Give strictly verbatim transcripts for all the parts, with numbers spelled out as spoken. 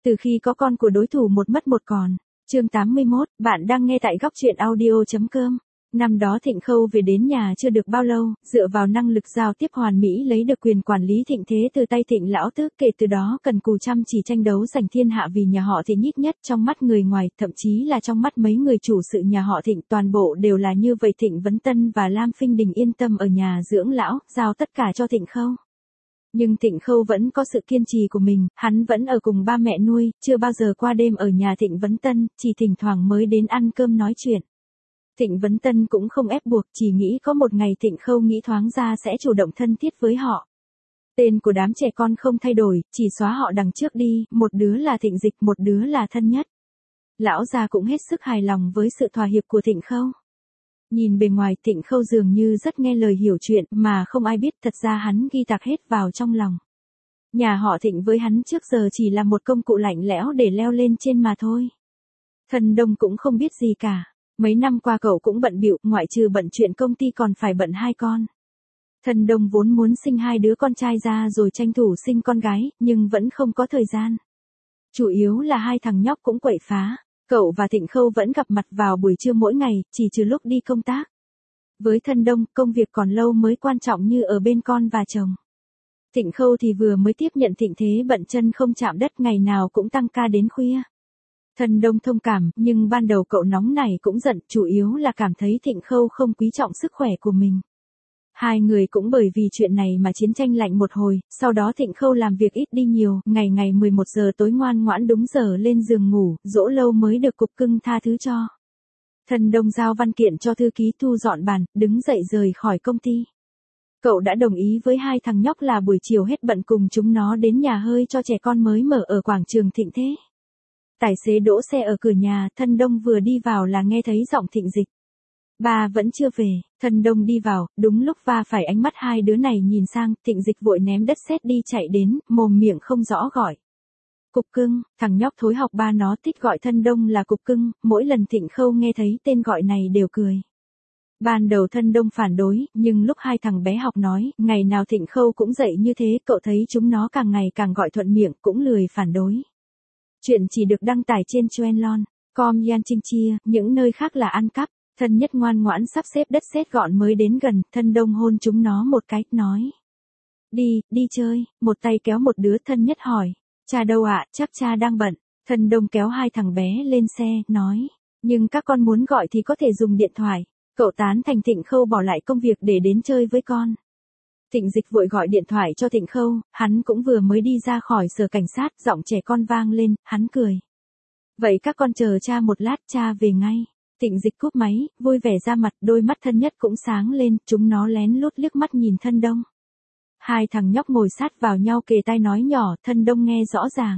Từ khi có con của đối thủ một mất một còn. Chương tám mươi mốt, bạn đang nghe tại góc truyện audio.com. Năm đó Thịnh Khâu về đến nhà chưa được bao lâu, dựa vào năng lực giao tiếp hoàn mỹ lấy được quyền quản lý thịnh thế từ tay Thịnh lão tứ, kể từ đó cần cù chăm chỉ tranh đấu giành thiên hạ vì nhà họ Thịnh nhích nhất trong mắt người ngoài, thậm chí là trong mắt mấy người chủ sự nhà họ Thịnh, toàn bộ đều là như vậy. Thịnh Vấn Tân và Lam Phinh Đình yên tâm ở nhà dưỡng lão, giao tất cả cho Thịnh Khâu. Nhưng Thịnh Khâu vẫn có sự kiên trì của mình, hắn vẫn ở cùng ba mẹ nuôi, chưa bao giờ qua đêm ở nhà Thịnh Vấn Tân, chỉ thỉnh thoảng mới đến ăn cơm nói chuyện. Thịnh Vấn Tân cũng không ép buộc, chỉ nghĩ có một ngày Thịnh Khâu nghĩ thoáng ra sẽ chủ động thân thiết với họ. Tên của đám trẻ con không thay đổi, chỉ xóa họ đằng trước đi, một đứa là Thịnh Dịch, một đứa là Thân Nhất. Lão già cũng hết sức hài lòng với sự thỏa hiệp của Thịnh Khâu. Nhìn bề ngoài Thịnh Khâu dường như rất nghe lời hiểu chuyện, mà không ai biết thật ra hắn ghi tạc hết vào trong lòng. Nhà họ Thịnh với hắn trước giờ chỉ là một công cụ lạnh lẽo để leo lên trên mà thôi. Thần Đông cũng không biết gì cả. Mấy năm qua cậu cũng bận bịu, ngoại trừ bận chuyện công ty còn phải bận hai con. Thần Đông vốn muốn sinh hai đứa con trai ra rồi tranh thủ sinh con gái, nhưng vẫn không có thời gian. Chủ yếu là hai thằng nhóc cũng quậy phá. Cậu và Thịnh Khâu vẫn gặp mặt vào buổi trưa mỗi ngày, chỉ trừ lúc đi công tác. Với Thần Đông, công việc còn lâu mới quan trọng như ở bên con và chồng. Thịnh Khâu thì vừa mới tiếp nhận thịnh thế bận chân không chạm đất, ngày nào cũng tăng ca đến khuya. Thần Đông thông cảm, nhưng ban đầu cậu nóng này cũng giận, chủ yếu là cảm thấy Thịnh Khâu không quý trọng sức khỏe của mình. Hai người cũng bởi vì chuyện này mà chiến tranh lạnh một hồi, sau đó Thịnh Khâu làm việc ít đi nhiều, ngày ngày mười một giờ tối ngoan ngoãn đúng giờ lên giường ngủ, dỗ lâu mới được cục cưng tha thứ cho. Thần Đông giao văn kiện cho thư ký thu dọn bàn, đứng dậy rời khỏi công ty. Cậu đã đồng ý với hai thằng nhóc là buổi chiều hết bận cùng chúng nó đến nhà hơi cho trẻ con mới mở ở quảng trường Thịnh Thế. Tài xế đỗ xe ở cửa nhà, Thần Đông vừa đi vào là nghe thấy giọng Thịnh Dịch. Ba vẫn chưa về. Thần Đông đi vào, đúng lúc va phải ánh mắt hai đứa này nhìn sang, Thịnh Dịch vội ném đất sét đi chạy đến, mồm miệng không rõ gọi. Cục cưng, thằng nhóc thối học ba nó thích gọi Thần Đông là cục cưng, mỗi lần Thịnh Khâu nghe thấy tên gọi này đều cười. Ban đầu Thần Đông phản đối, nhưng lúc hai thằng bé học nói, ngày nào Thịnh Khâu cũng dậy như thế, cậu thấy chúng nó càng ngày càng gọi thuận miệng, cũng lười phản đối. Chuyện chỉ được đăng tải trên Chuenlon, com Yan Trinh Chia, những nơi khác là ăn cắp. Thân Nhất ngoan ngoãn sắp xếp đất sét gọn mới đến gần, Thần Đông hôn chúng nó một cái, nói. Đi, đi chơi, một tay kéo một đứa. Thân Nhất hỏi. Cha đâu ạ, chắc cha đang bận. Thần Đông kéo hai thằng bé lên xe, nói. Nhưng các con muốn gọi thì có thể dùng điện thoại. Cậu tán thành Thịnh Khâu bỏ lại công việc để đến chơi với con. Thịnh Dịch vội gọi điện thoại cho Thịnh Khâu, hắn cũng vừa mới đi ra khỏi sở cảnh sát, giọng trẻ con vang lên, hắn cười. Vậy các con chờ cha một lát, cha về ngay. Thịnh Dịch cúp máy, vui vẻ ra mặt, đôi mắt Thân Nhất cũng sáng lên, chúng nó lén lút liếc mắt nhìn Thần Đông. Hai thằng nhóc ngồi sát vào nhau kề tai nói nhỏ, Thần Đông nghe rõ ràng.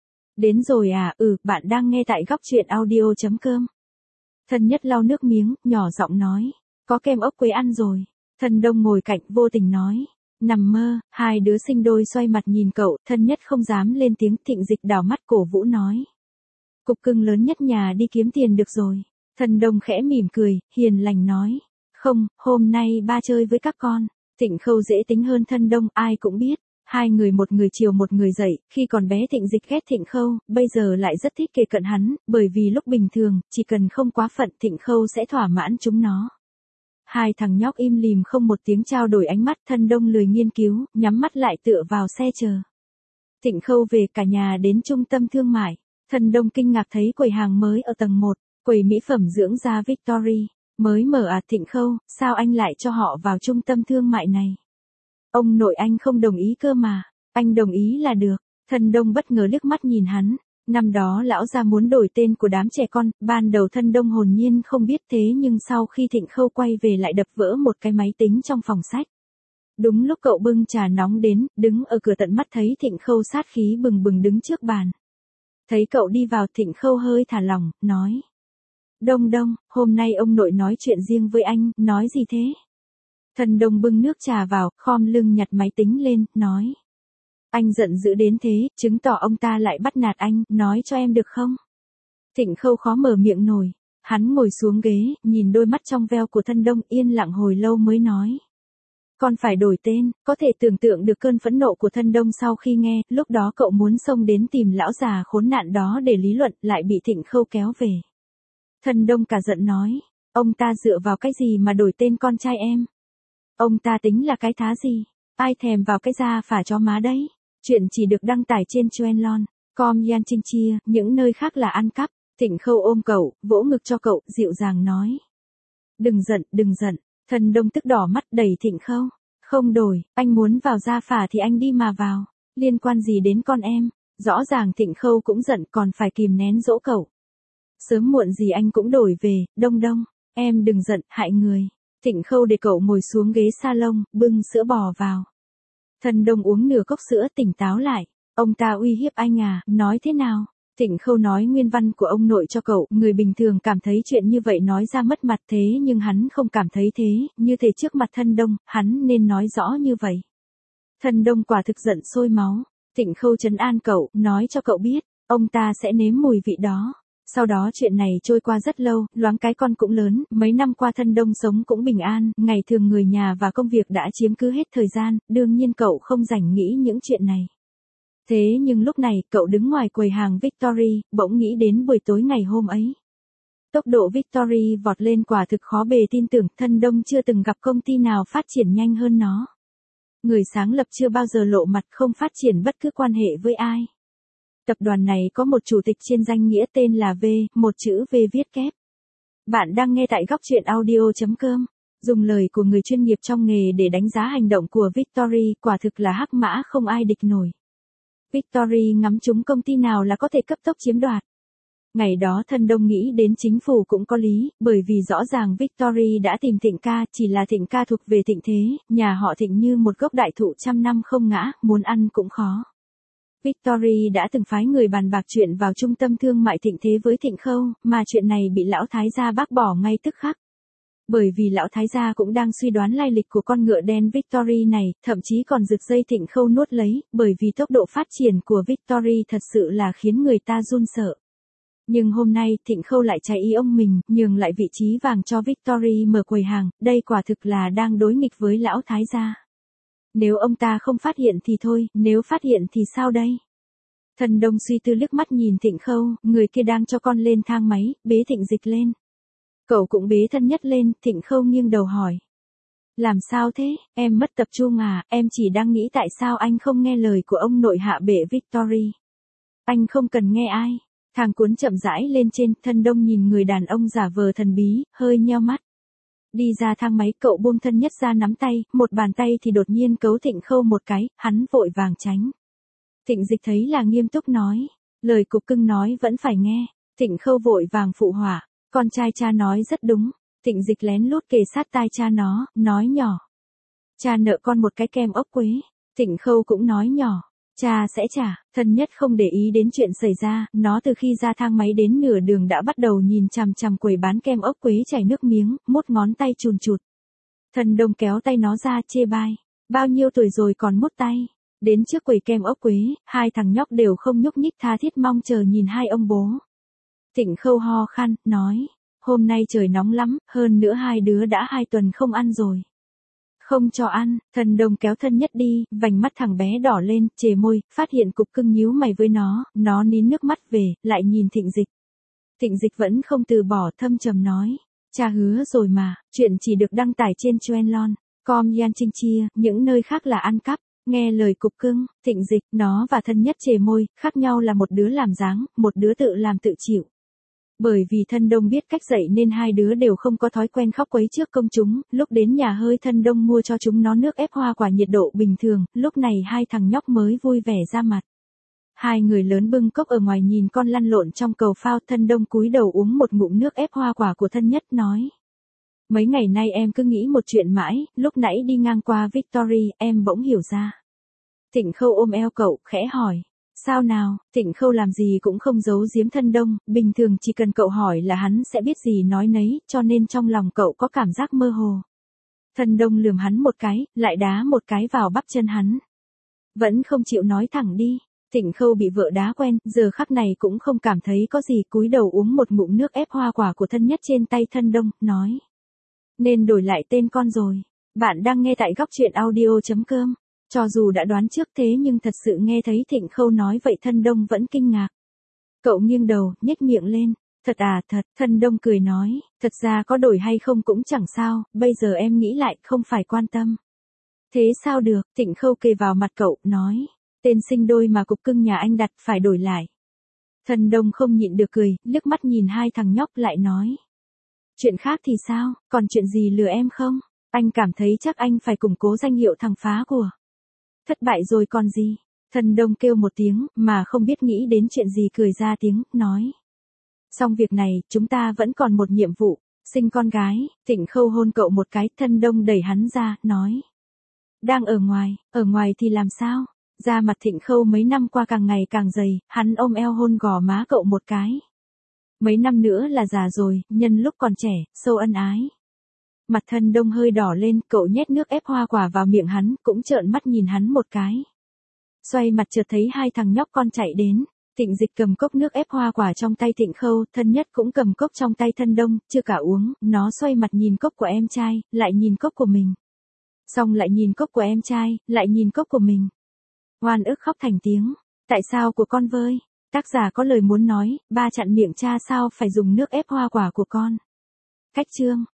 Đến rồi à, ừ, bạn đang nghe tại góc truyện audio.com. Thần Nhất lau nước miếng, nhỏ giọng nói, có kem ốc quế ăn rồi. Thần Đông ngồi cạnh vô tình nói, nằm mơ. Hai đứa sinh đôi xoay mặt nhìn cậu, Thân Nhất không dám lên tiếng. Thịnh Dịch đảo mắt cổ vũ nói. Cục cưng lớn nhất nhà đi kiếm tiền được rồi. Thần Đông khẽ mỉm cười, hiền lành nói. Không, hôm nay ba chơi với các con. Thịnh Khâu dễ tính hơn Thần Đông, ai cũng biết. Hai người một người chiều một người dậy, khi còn bé Thịnh Dịch ghét Thịnh Khâu, bây giờ lại rất thích kề cận hắn, bởi vì lúc bình thường, chỉ cần không quá phận Thịnh Khâu sẽ thỏa mãn chúng nó. Hai thằng nhóc im lìm không một tiếng trao đổi ánh mắt. Thần Đông lười nghiên cứu, nhắm mắt lại tựa vào xe chờ. Thịnh Khâu về, cả nhà đến trung tâm thương mại. Thần Đông kinh ngạc thấy quầy hàng mới ở tầng một, quầy mỹ phẩm dưỡng da Victory. Mới mở à? Thịnh Khâu, sao anh lại cho họ vào trung tâm thương mại này? Ông nội anh không đồng ý cơ mà. Anh đồng ý là được. Thần Đông bất ngờ liếc mắt nhìn hắn. Năm đó lão gia muốn đổi tên của đám trẻ con, ban đầu Thần Đông hồn nhiên không biết, thế nhưng sau khi Thịnh Khâu quay về lại đập vỡ một cái máy tính trong phòng sách. Đúng lúc cậu bưng trà nóng đến, đứng ở cửa tận mắt thấy Thịnh Khâu sát khí bừng bừng đứng trước bàn. Thấy cậu đi vào, Thịnh Khâu hơi thả lỏng, nói. Đông Đông, hôm nay ông nội nói chuyện riêng với anh, nói gì thế? Thần Đông bưng nước trà vào, khom lưng nhặt máy tính lên, nói. Anh giận dữ đến thế, chứng tỏ ông ta lại bắt nạt anh, nói cho em được không? Thịnh Khâu khó mở miệng nổi. Hắn ngồi xuống ghế, nhìn đôi mắt trong veo của Thần Đông, yên lặng hồi lâu mới nói. Con phải đổi tên, có thể tưởng tượng được cơn phẫn nộ của Thân Đông sau khi nghe, lúc đó cậu muốn xông đến tìm lão già khốn nạn đó để lý luận, lại bị Thịnh Khâu kéo về. Thân Đông cả giận nói, ông ta dựa vào cái gì mà đổi tên con trai em? Ông ta tính là cái thá gì? Ai thèm vào cái da phả chó má đấy? Chuyện chỉ được đăng tải trên Chuenlon, com Yan Trinh Chia, những nơi khác là ăn cắp. Thịnh Khâu ôm cậu, vỗ ngực cho cậu, dịu dàng nói. Đừng giận, đừng giận. Thân Đông tức đỏ mắt đẩy Thịnh Khâu. Không đổi, anh muốn vào gia phả thì anh đi mà vào. Liên quan gì đến con em? Rõ ràng Thịnh Khâu cũng giận còn phải kìm nén dỗ cậu. Sớm muộn gì anh cũng đổi về, Đông Đông. Em đừng giận, hại người. Thịnh Khâu để cậu ngồi xuống ghế salon, bưng sữa bò vào. Thân Đông uống nửa cốc sữa tỉnh táo lại. Ông ta uy hiếp anh à, nói thế nào? Thịnh Khâu nói nguyên văn của ông nội cho cậu, người bình thường cảm thấy chuyện như vậy nói ra mất mặt thế nhưng hắn không cảm thấy thế, như thể trước mặt Thân Đông, hắn nên nói rõ như vậy. Thân Đông quả thực giận sôi máu. Thịnh Khâu trấn an cậu, nói cho cậu biết, ông ta sẽ nếm mùi vị đó. Sau đó chuyện này trôi qua rất lâu, loáng cái con cũng lớn, mấy năm qua Thân Đông sống cũng bình an, ngày thường người nhà và công việc đã chiếm cứ hết thời gian, đương nhiên cậu không rảnh nghĩ những chuyện này. Thế nhưng lúc này, cậu đứng ngoài quầy hàng Victory, bỗng nghĩ đến buổi tối ngày hôm ấy. Tốc độ Victory vọt lên quả thực khó bề tin tưởng, Thân Đông chưa từng gặp công ty nào phát triển nhanh hơn nó. Người sáng lập chưa bao giờ lộ mặt không phát triển bất cứ quan hệ với ai. Tập đoàn này có một chủ tịch trên danh nghĩa tên là V, một chữ V viết kép. Bạn đang nghe tại góc truyện audio chấm com. Dùng lời của người chuyên nghiệp trong nghề để đánh giá hành động của Victory, quả thực là hắc mã không ai địch nổi. Victory ngắm trúng công ty nào là có thể cấp tốc chiếm đoạt. Ngày đó Thân Đông nghĩ đến chính phủ cũng có lý, bởi vì rõ ràng Victory đã tìm Thịnh ca, chỉ là Thịnh ca thuộc về Thịnh thế, nhà họ Thịnh như một gốc đại thụ trăm năm không ngã, muốn ăn cũng khó. Victory đã từng phái người bàn bạc chuyện vào trung tâm thương mại Thịnh thế với Thịnh Khâu, mà chuyện này bị lão thái gia bác bỏ ngay tức khắc. Bởi vì lão thái gia cũng đang suy đoán lai lịch của con ngựa đen Victory này, thậm chí còn giật dây Thịnh Khâu nuốt lấy, bởi vì tốc độ phát triển của Victory thật sự là khiến người ta run sợ. Nhưng hôm nay Thịnh Khâu lại trái ý ông mình, nhường lại vị trí vàng cho Victory mở quầy hàng, đây quả thực là đang đối nghịch với lão thái gia. Nếu ông ta không phát hiện thì thôi, nếu phát hiện thì sao đây? Thân Đông suy tư liếc mắt nhìn Thịnh Khâu, người kia đang cho con lên thang máy, bế Thịnh Dịch lên. Cậu cũng bế Thân Nhất lên, Thịnh Khâu nghiêng đầu hỏi. Làm sao thế, em mất tập trung à, em chỉ đang nghĩ tại sao anh không nghe lời của ông nội hạ bệ Victory. Anh không cần nghe ai. Thang cuốn chậm rãi lên trên, Thân Đông nhìn người đàn ông giả vờ thần bí, hơi nheo mắt. Đi ra thang máy cậu buông Thân Nhất ra nắm tay, một bàn tay thì đột nhiên cấu Thịnh Khâu một cái, hắn vội vàng tránh. Thịnh Dịch thấy là nghiêm túc nói, lời cục cưng nói vẫn phải nghe. Thịnh Khâu vội vàng phụ họa, con trai cha nói rất đúng. Thịnh Dịch lén lút kề sát tai cha nó, nói nhỏ. Cha nợ con một cái kem ốc quế. Thịnh Khâu cũng nói nhỏ. Cha sẽ trả. Thân Nhất không để ý đến chuyện xảy ra, nó từ khi ra thang máy đến nửa đường đã bắt đầu nhìn chằm chằm quầy bán kem ốc quế chảy nước miếng, mút ngón tay chùn chụt. Thân Đông kéo tay nó ra chê bai. Bao nhiêu tuổi rồi còn mút tay. Đến trước quầy kem ốc quế, hai thằng nhóc đều không nhúc nhích tha thiết mong chờ nhìn hai ông bố. Thịnh Khâu ho khan, nói. Hôm nay trời nóng lắm, hơn nữa hai đứa đã hai tuần không ăn rồi. Không cho ăn, Thân Đông kéo Thân Nhất đi, vành mắt thằng bé đỏ lên, chề môi, phát hiện cục cưng nhíu mày với nó, nó nín nước mắt về, lại nhìn Thịnh Dịch. Thịnh Dịch vẫn không từ bỏ, thâm trầm nói. Cha hứa rồi mà, chuyện chỉ được đăng tải trên Chuenlon, com Yan Trinh Chia, những nơi khác là ăn cắp. Nghe lời cục cưng, Thịnh Dịch, nó và Thân Nhất chề môi, khác nhau là một đứa làm dáng, một đứa tự làm tự chịu. Bởi vì Thân Đông biết cách dạy nên hai đứa đều không có thói quen khóc quấy trước công chúng, lúc đến nhà hơi Thân Đông mua cho chúng nó nước ép hoa quả nhiệt độ bình thường, lúc này hai thằng nhóc mới vui vẻ ra mặt. Hai người lớn bưng cốc ở ngoài nhìn con lăn lộn trong cầu phao, Thân Đông cúi đầu uống một ngụm nước ép hoa quả của Thân Nhất nói. Mấy ngày nay em cứ nghĩ một chuyện mãi, lúc nãy đi ngang qua Victory, em bỗng hiểu ra. Thịnh Khâu ôm eo cậu, khẽ hỏi. Sao nào, Thịnh Khâu làm gì cũng không giấu giếm Thân Đông, bình thường chỉ cần cậu hỏi là hắn sẽ biết gì nói nấy, cho nên trong lòng cậu có cảm giác mơ hồ. Thân Đông lườm hắn một cái, lại đá một cái vào bắp chân hắn. Vẫn không chịu nói thẳng đi. Thịnh Khâu bị vợ đá quen, giờ khắc này cũng không cảm thấy có gì, cúi đầu uống một ngụm nước ép hoa quả của Thân Nhất trên tay Thân Đông, nói. Nên đổi lại tên con rồi. Bạn đang nghe tại góc chuyện audio chấm com. Cho dù đã đoán trước thế nhưng thật sự nghe thấy Thịnh Khâu nói vậy Thân Đông vẫn kinh ngạc. Cậu nghiêng đầu, nhếch miệng lên. Thật à, thật, Thân Đông cười nói, thật ra có đổi hay không cũng chẳng sao, bây giờ em nghĩ lại không phải quan tâm. Thế sao được, Thịnh Khâu kề vào mặt cậu, nói, tên sinh đôi mà cục cưng nhà anh đặt phải đổi lại. Thân Đông không nhịn được cười, liếc mắt nhìn hai thằng nhóc lại nói. Chuyện khác thì sao, còn chuyện gì lừa em không? Anh cảm thấy chắc anh phải củng cố danh hiệu thằng phá của. Thất bại rồi còn gì? Thân Đông kêu một tiếng, mà không biết nghĩ đến chuyện gì cười ra tiếng, nói. Xong việc này, chúng ta vẫn còn một nhiệm vụ, sinh con gái. Thịnh Khâu hôn cậu một cái, Thân Đông đẩy hắn ra, nói. Đang ở ngoài, ở ngoài thì làm sao? Da mặt Thịnh Khâu mấy năm qua càng ngày càng dày, hắn ôm eo hôn gò má cậu một cái. Mấy năm nữa là già rồi, nhân lúc còn trẻ, sâu ân ái. Mặt Thân Đông hơi đỏ lên, cậu nhét nước ép hoa quả vào miệng hắn, cũng trợn mắt nhìn hắn một cái. Xoay mặt chợt thấy hai thằng nhóc con chạy đến. Thịnh Dịch cầm cốc nước ép hoa quả trong tay Thịnh Khâu, Thân Nhất cũng cầm cốc trong tay Thân Đông, chưa cả uống, nó xoay mặt nhìn cốc của em trai, lại nhìn cốc của mình. Xong lại nhìn cốc của em trai, lại nhìn cốc của mình. Oan ức khóc thành tiếng. Tại sao của con vơi? Tác giả có lời muốn nói, ba chặn miệng cha sao phải dùng nước ép hoa quả của con. Cách chương.